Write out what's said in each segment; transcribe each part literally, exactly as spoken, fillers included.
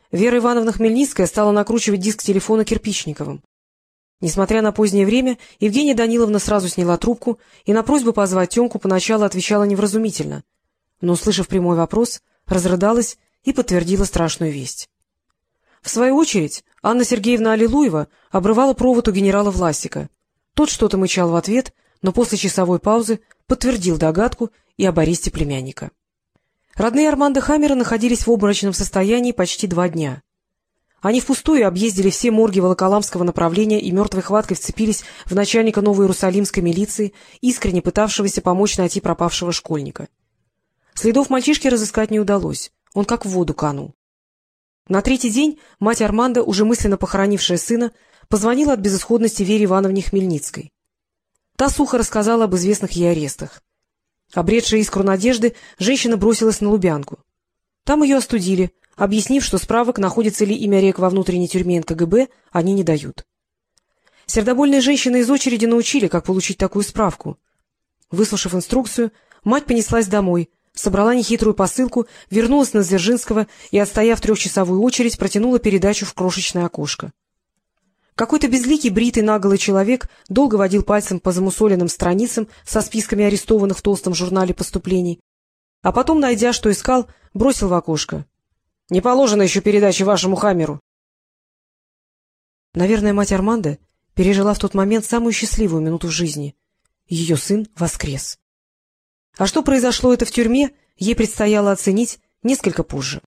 Вера Ивановна Хмельницкая стала накручивать диск телефона Кирпичниковым. Несмотря на позднее время, Евгения Даниловна сразу сняла трубку и на просьбу позвать Тёмку поначалу отвечала невразумительно, но, услышав прямой вопрос, разрыдалась и подтвердила страшную весть. В свою очередь, Анна Сергеевна Аллилуева обрывала провод у генерала Власика. Тот что-то мычал в ответ, но после часовой паузы подтвердил догадку и об аресте племянника. Родные Армандо Хаммера находились в обморочном состоянии почти два дня. Они впустую объездили все морги Волоколамского направления и мертвой хваткой вцепились в начальника новоиерусалимской милиции, искренне пытавшегося помочь найти пропавшего школьника. Следов мальчишки разыскать не удалось, он как в воду канул. На третий день мать Армандо, уже мысленно похоронившая сына, позвонила от безысходности Вере Ивановне Хмельницкой. Та сухо рассказала об известных ей арестах. Обретшая искру надежды, женщина бросилась на Лубянку. Там ее остудили, объяснив, что справок, находится ли имя рек во внутренней тюрьме эн ка гэ бэ, они не дают. Сердобольные женщины из очереди научили, как получить такую справку. Выслушав инструкцию, мать понеслась домой, собрала нехитрую посылку, вернулась на Дзержинского и, отстояв трехчасовую очередь, протянула передачу в крошечное окошко. Какой-то безликий, бритый, наголый человек долго водил пальцем по замусоленным страницам со списками арестованных в толстом журнале поступлений, а потом, найдя, что искал, бросил в окошко: — Не положено еще передачи вашему Хаммеру. Наверное, мать Армандо пережила в тот момент самую счастливую минуту в жизни. Ее сын воскрес. А что произошло это в тюрьме, ей предстояло оценить несколько позже.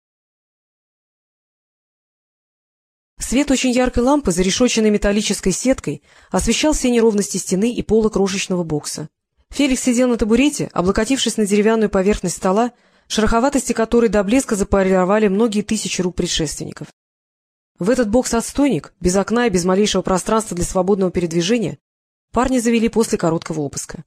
Свет очень яркой лампы, зарешоченной металлической сеткой, освещал все неровности стены и пола крошечного бокса. Феликс сидел на табурете, облокотившись на деревянную поверхность стола, шероховатости которой до блеска заполировали многие тысячи рук предшественников. В этот бокс-отстойник, без окна и без малейшего пространства для свободного передвижения, парни завели после короткого обыска.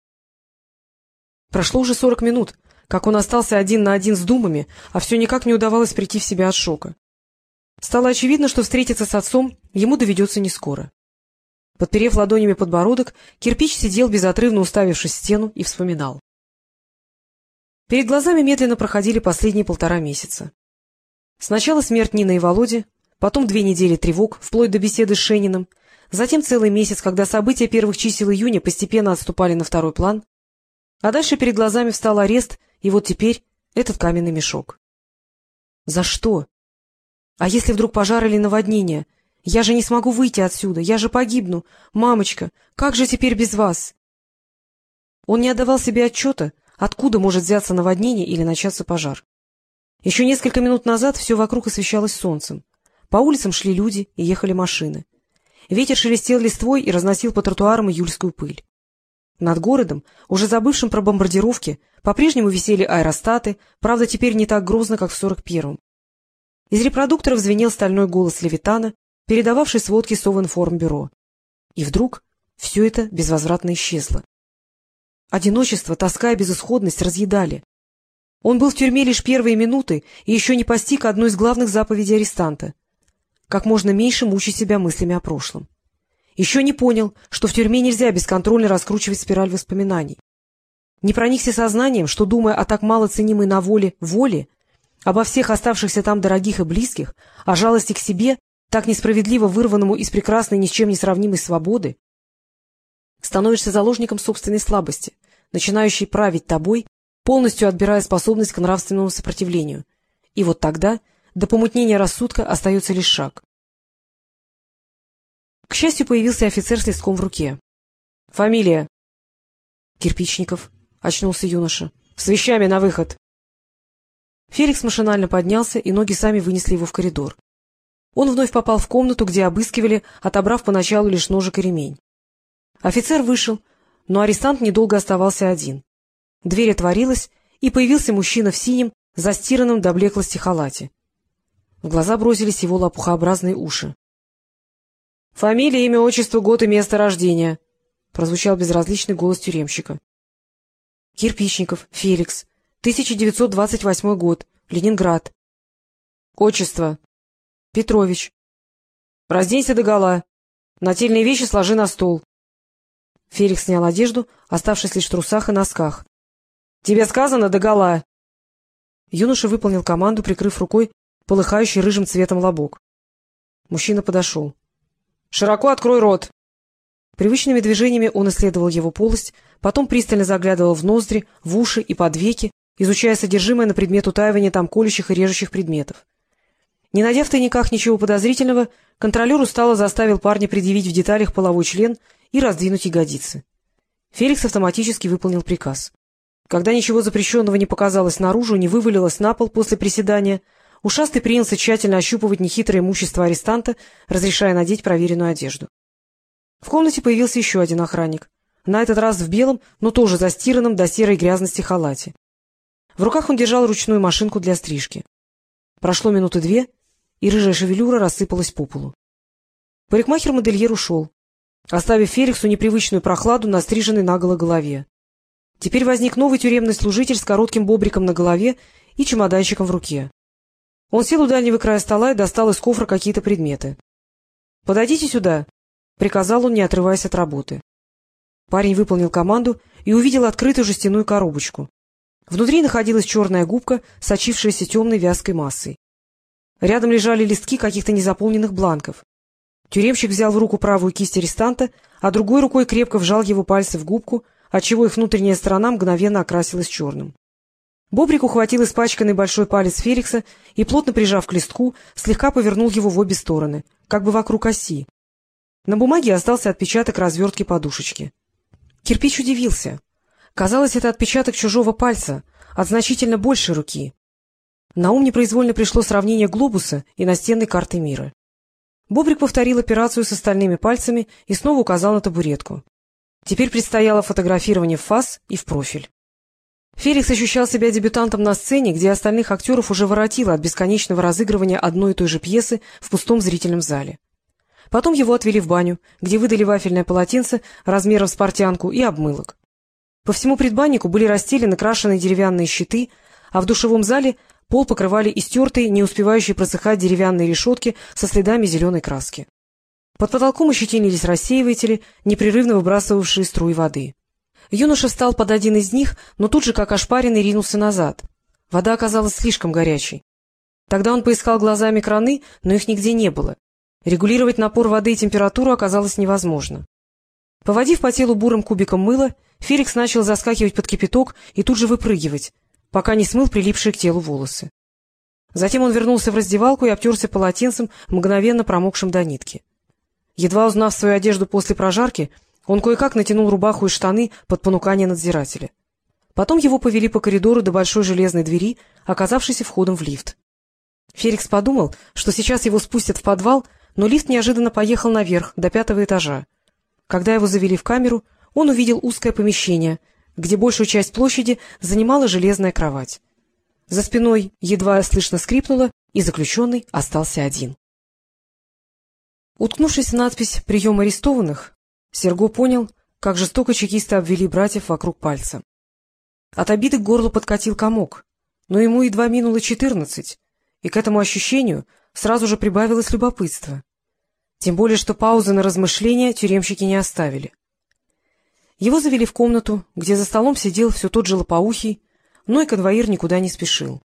Прошло уже сорок минут, как он остался один на один с думами, а все никак не удавалось прийти в себя от шока. Стало очевидно, что встретиться с отцом ему доведется не скоро. Подперев ладонями подбородок, Кирпич сидел, безотрывно уставившись в стену, и вспоминал. Перед глазами медленно проходили последние полтора месяца. Сначала смерть Нины и Володи, потом две недели тревог, вплоть до беседы с Шениным, затем целый месяц, когда события первых чисел июня постепенно отступали на второй план, а дальше перед глазами встал арест, и вот теперь этот каменный мешок. За что? А если вдруг пожар или наводнение? Я же не смогу выйти отсюда, я же погибну. Мамочка, как же теперь без вас? Он не отдавал себе отчета, откуда может взяться наводнение или начаться пожар. Еще несколько минут назад все вокруг освещалось солнцем. По улицам шли люди и ехали машины. Ветер шелестел листвой и разносил по тротуарам июльскую пыль. Над городом, уже забывшим про бомбардировки, по-прежнему висели аэростаты, правда, теперь не так грозно, как в сорок первом. Из репродукторов звенел стальной голос Левитана, передававший сводки Совинформбюро. И вдруг все это безвозвратно исчезло. Одиночество, тоска и безысходность разъедали. Он был в тюрьме лишь первые минуты и еще не постиг одну из главных заповедей арестанта — как можно меньше мучить себя мыслями о прошлом. Еще не понял, что в тюрьме нельзя бесконтрольно раскручивать спираль воспоминаний. Не проникся сознанием, что, думая о так мало ценимой на воле воле, обо всех оставшихся там дорогих и близких, о жалости к себе, так несправедливо вырванному из прекрасной ни с чем не сравнимой свободы, становишься заложником собственной слабости, начинающей править тобой, полностью отбирая способность к нравственному сопротивлению. И вот тогда до помутнения рассудка остается лишь шаг. К счастью, появился офицер с листком в руке. — Фамилия? — Кирпичников, — очнулся юноша. — С вещами на выход. Феликс машинально поднялся, и ноги сами вынесли его в коридор. Он вновь попал в комнату, где обыскивали, отобрав поначалу лишь ножик и ремень. Офицер вышел, но арестант недолго оставался один. Дверь отворилась, и появился мужчина в синем, застиранном до блеклости халате. В глаза бросились его лопухообразные уши. — Фамилия, имя, отчество, год и место рождения, — прозвучал безразличный голос тюремщика. — Кирпичников, Феликс. тысяча девятьсот двадцать восьмой год. Ленинград. — Отчество? — Петрович. — Разденься догола. Нательные вещи сложи на стол. Феликс снял одежду, оставшись лишь в трусах и носках. — Тебе сказано догола. Юноша выполнил команду, прикрыв рукой полыхающий рыжим цветом лобок. Мужчина подошел. — Широко открой рот! Привычными движениями он исследовал его полость, потом пристально заглядывал в ноздри, в уши и под веки, изучая содержимое на предмет утаивания там колющих и режущих предметов. Не найдя в тайниках ничего подозрительного, контролер устало заставил парня предъявить в деталях половой член и раздвинуть ягодицы. Феликс автоматически выполнил приказ. Когда ничего запрещенного не показалось наружу, не вывалилось на пол после приседания, ушастый принялся тщательно ощупывать нехитрое имущество арестанта, разрешая надеть проверенную одежду. В комнате появился еще один охранник, на этот раз в белом, но тоже застиранном до серой грязности халате. В руках он держал ручную машинку для стрижки. Прошло минуты две, и рыжая шевелюра рассыпалась по полу. Парикмахер-модельер ушел, оставив Феликсу непривычную прохладу на стриженной наголо голове. Теперь возник новый тюремный служитель с коротким бобриком на голове и чемоданчиком в руке. Он сел у дальнего края стола и достал из кофра какие-то предметы. — Подойдите сюда, — приказал он, не отрываясь от работы. Парень выполнил команду и увидел открытую жестяную коробочку. Внутри находилась черная губка, сочившаяся темной вязкой массой. Рядом лежали листки каких-то незаполненных бланков. Тюремщик взял в руку правую кисть арестанта, а другой рукой крепко вжал его пальцы в губку, отчего их внутренняя сторона мгновенно окрасилась черным. Бобрик ухватил испачканный большой палец Феликса и, плотно прижав к листку, слегка повернул его в обе стороны, как бы вокруг оси. На бумаге остался отпечаток развертки подушечки. Кирпич удивился. Казалось, это отпечаток чужого пальца, от значительно большей руки. На ум непроизвольно пришло сравнение глобуса и настенной карты мира. Бобрик повторил операцию с остальными пальцами и снова указал на табуретку. Теперь предстояло фотографирование в фас и в профиль. Феликс ощущал себя дебютантом на сцене, где остальных актеров уже воротило от бесконечного разыгрывания одной и той же пьесы в пустом зрительном зале. Потом его отвели в баню, где выдали вафельное полотенце размером с портянку и обмылок. По всему предбаннику были расстелены крашеные деревянные щиты, а в душевом зале пол покрывали истертые, не успевающие просыхать деревянные решетки со следами зеленой краски. Под потолком ощетинились рассеиватели, непрерывно выбрасывавшие струи воды. Юноша встал под один из них, но тут же, как ошпаренный, ринулся назад. Вода оказалась слишком горячей. Тогда он поискал глазами краны, но их нигде не было. Регулировать напор воды и температуру оказалось невозможно. Поводив по телу бурым кубиком мыла, Феликс начал заскакивать под кипяток и тут же выпрыгивать, пока не смыл прилипшие к телу волосы. Затем он вернулся в раздевалку и обтерся полотенцем, мгновенно промокшим до нитки. Едва узнав свою одежду после прожарки, он кое-как натянул рубаху и штаны под понукание надзирателя. Потом его повели по коридору до большой железной двери, оказавшейся входом в лифт. Феликс подумал, что сейчас его спустят в подвал, но лифт неожиданно поехал наверх, до пятого этажа. Когда его завели в камеру, он увидел узкое помещение, где большую часть площади занимала железная кровать. За спиной едва слышно скрипнуло, и заключенный остался один. Уткнувшись в надпись «Прием арестованных», Серго понял, как жестоко чекисты обвели братьев вокруг пальца. От обиды к горлу подкатил комок, но ему едва минуло четырнадцать, и к этому ощущению сразу же прибавилось любопытство. Тем более, что паузы на размышления тюремщики не оставили. Его завели в комнату, где за столом сидел все тот же лопоухий, но и конвоир никуда не спешил.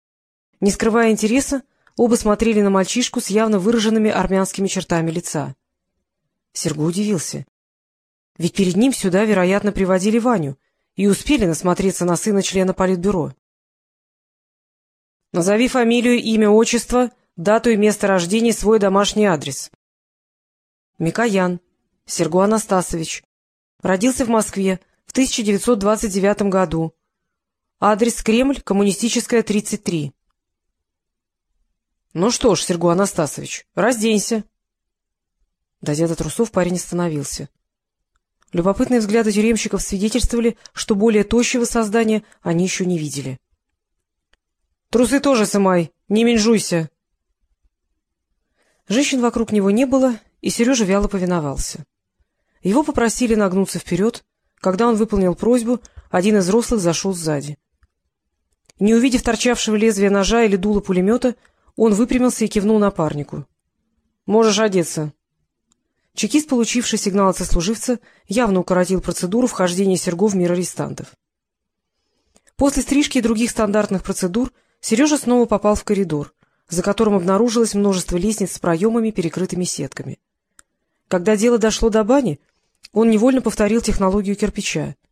Не скрывая интереса, оба смотрели на мальчишку с явно выраженными армянскими чертами лица. Серго удивился. Ведь перед ним сюда, вероятно, приводили Ваню и успели насмотреться на сына члена политбюро. — Назови фамилию, имя, отчество, дату и место рождения, свой домашний адрес. — Микоян Серго Анастасович. Родился в Москве в тысяча девятьсот двадцать девятом году. Адрес Кремль, Коммунистическая, тридцать три. — Ну что ж, Серго Анастасович, разденься. Дойдя до трусов, парень остановился. Любопытные взгляды тюремщиков свидетельствовали, что более тощего создания они еще не видели. — Трусы тоже сымай, не менжуйся. Женщин вокруг него не было, и Сережа вяло повиновался. Его попросили нагнуться вперед. Когда он выполнил просьбу, один из взрослых зашел сзади. Не увидев торчавшего лезвия ножа или дула пулемета, он выпрямился и кивнул напарнику. — Можешь одеться. Чекист, получивший сигнал от сослуживца, явно укоротил процедуру вхождения Серго в мир арестантов. После стрижки и других стандартных процедур Сережа снова попал в коридор, за которым обнаружилось множество лестниц с проемами, перекрытыми сетками. Когда дело дошло до бани, он невольно повторил технологию кирпича.